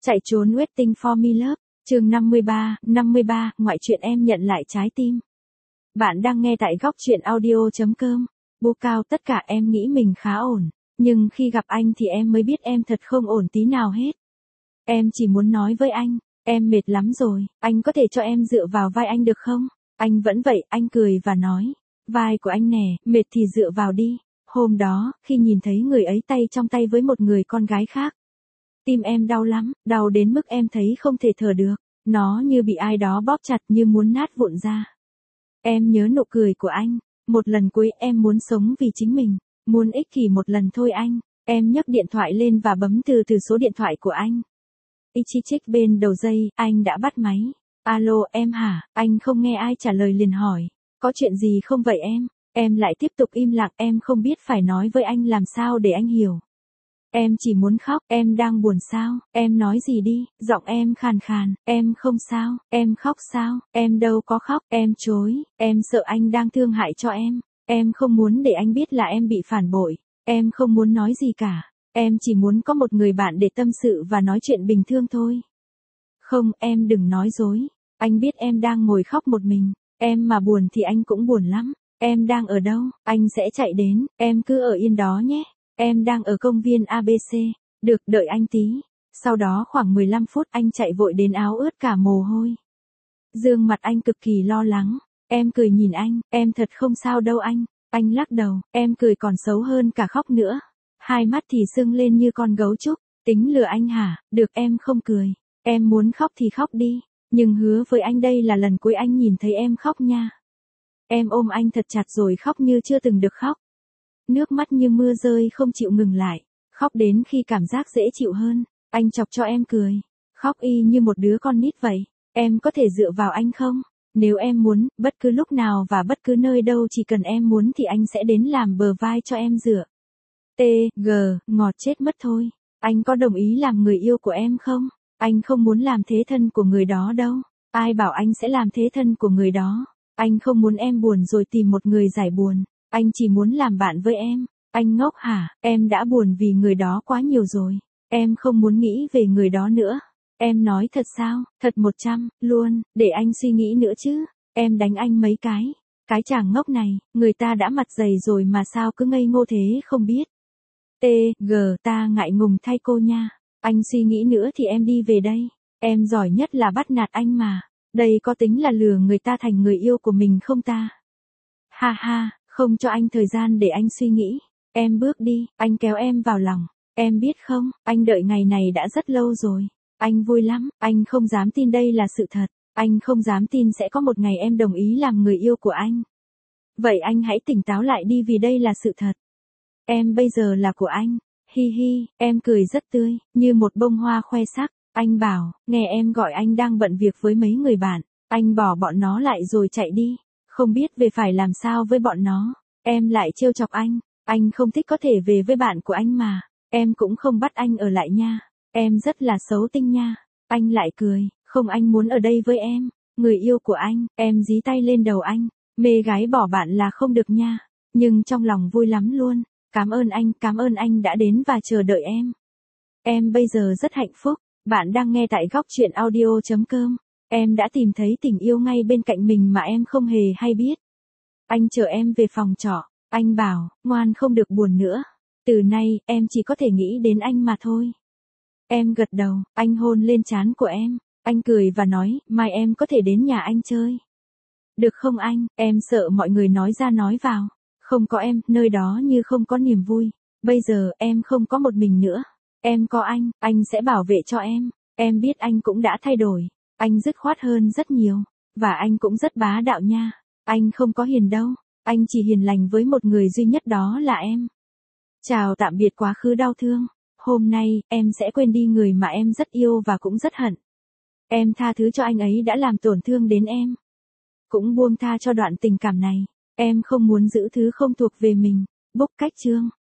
Chạy trốn Waiting for Me Love, chương 53, ngoại truyện em nhận lại trái tim. Bạn đang nghe tại góc truyện audio.com. Bố Cao, tất cả em nghĩ mình khá ổn, nhưng khi gặp anh thì em mới biết em thật không ổn tí nào hết. Em chỉ muốn nói với anh, em mệt lắm rồi, anh có thể cho em dựa vào vai anh được không? Anh vẫn vậy, anh cười và nói, vai của anh nè, mệt thì dựa vào đi. Hôm đó, khi nhìn thấy người ấy tay trong tay với một người con gái khác, tim em đau lắm, đau đến mức em thấy không thể thở được, nó như bị ai đó bóp chặt như muốn nát vụn ra. Em nhớ nụ cười của anh, một lần cuối em muốn sống vì chính mình, muốn ích kỷ một lần thôi anh. Em nhấc điện thoại lên và bấm từ số điện thoại của anh. Ichichik bên đầu dây, anh đã bắt máy. Alo, em hả? Anh không nghe ai trả lời liền hỏi, có chuyện gì không vậy em? Em lại tiếp tục im lặng, em không biết phải nói với anh làm sao để anh hiểu. Em chỉ muốn khóc, em đang buồn sao, em nói gì đi, giọng em khàn khàn, em không sao, em khóc sao, em đâu có khóc, em chối, em sợ anh đang thương hại cho em không muốn để anh biết là em bị phản bội, em không muốn nói gì cả, em chỉ muốn có một người bạn để tâm sự và nói chuyện bình thường thôi. Không, em đừng nói dối, anh biết em đang ngồi khóc một mình, em mà buồn thì anh cũng buồn lắm, em đang ở đâu, anh sẽ chạy đến, em cứ ở yên đó nhé. Em đang ở công viên ABC, được, đợi anh tí. Sau đó khoảng 15 phút anh chạy vội đến, áo ướt cả mồ hôi. Dương mặt anh cực kỳ lo lắng, em cười nhìn anh, em thật không sao đâu anh lắc đầu, em cười còn xấu hơn cả khóc nữa. Hai mắt thì sưng lên như con gấu trúc, tính lừa anh hả, được em không cười, em muốn khóc thì khóc đi, nhưng hứa với anh đây là lần cuối anh nhìn thấy em khóc nha. Em ôm anh thật chặt rồi khóc như chưa từng được khóc. Nước mắt như mưa rơi không chịu ngừng lại, khóc đến khi cảm giác dễ chịu hơn, anh chọc cho em cười, khóc y như một đứa con nít vậy. Em có thể dựa vào anh không? Nếu em muốn, bất cứ lúc nào và bất cứ nơi đâu, chỉ cần em muốn thì anh sẽ đến làm bờ vai cho em dựa. Ngọt chết mất thôi. Anh có đồng ý làm người yêu của em không? Anh không muốn làm thế thân của người đó đâu. Ai bảo anh sẽ làm thế thân của người đó? Anh không muốn em buồn rồi tìm một người giải buồn. Anh chỉ muốn làm bạn với em. Anh ngốc hả? Em đã buồn vì người đó quá nhiều rồi. Em không muốn nghĩ về người đó nữa. Em nói thật sao? Thật 100, luôn, để anh suy nghĩ nữa chứ. Em đánh anh mấy cái. Cái chàng ngốc này, người ta đã mặt dày rồi mà sao cứ ngây ngô thế không biết. Ta ngại ngùng thay cô nha. Anh suy nghĩ nữa thì em đi về đây. Em giỏi nhất là bắt nạt anh mà. Đây có tính là lừa người ta thành người yêu của mình không ta? Ha ha. Không cho anh thời gian để anh suy nghĩ. Em bước đi, anh kéo em vào lòng. Em biết không, anh đợi ngày này đã rất lâu rồi. Anh vui lắm, anh không dám tin đây là sự thật. Anh không dám tin sẽ có một ngày em đồng ý làm người yêu của anh. Vậy anh hãy tỉnh táo lại đi vì đây là sự thật. Em bây giờ là của anh. Hi hi, em cười rất tươi, như một bông hoa khoe sắc. Anh bảo, nghe em gọi anh đang bận việc với mấy người bạn. Anh bỏ bọn nó lại rồi chạy đi. Không biết về phải làm sao với bọn nó. Em lại trêu chọc anh không thích có thể về với bạn của anh mà. Em cũng không bắt anh ở lại nha. Em rất là xấu tính nha. Anh lại cười, không, anh muốn ở đây với em. Người yêu của anh, em dí tay lên đầu anh. Mê gái bỏ bạn là không được nha. Nhưng trong lòng vui lắm luôn. Cảm ơn anh đã đến và chờ đợi em. Em bây giờ rất hạnh phúc. Bạn đang nghe tại góc truyện audio.com. Em đã tìm thấy tình yêu ngay bên cạnh mình mà em không hề hay biết. Anh chờ em về phòng trọ. Anh bảo, ngoan không được buồn nữa. Từ nay, em chỉ có thể nghĩ đến anh mà thôi. Em gật đầu, anh hôn lên trán của em. Anh cười và nói, mai em có thể đến nhà anh chơi. Được không anh? Em sợ mọi người nói ra nói vào. Không có em, nơi đó như không có niềm vui. Bây giờ, em không có một mình nữa. Em có anh sẽ bảo vệ cho em. Em biết anh cũng đã thay đổi. Anh dứt khoát hơn rất nhiều. Và anh cũng rất bá đạo nha. Anh không có hiền đâu. Anh chỉ hiền lành với một người duy nhất, đó là em. Chào tạm biệt quá khứ đau thương. Hôm nay, em sẽ quên đi người mà em rất yêu và cũng rất hận. Em tha thứ cho anh ấy đã làm tổn thương đến em. Cũng buông tha cho đoạn tình cảm này. Em không muốn giữ thứ không thuộc về mình. Book cách chương.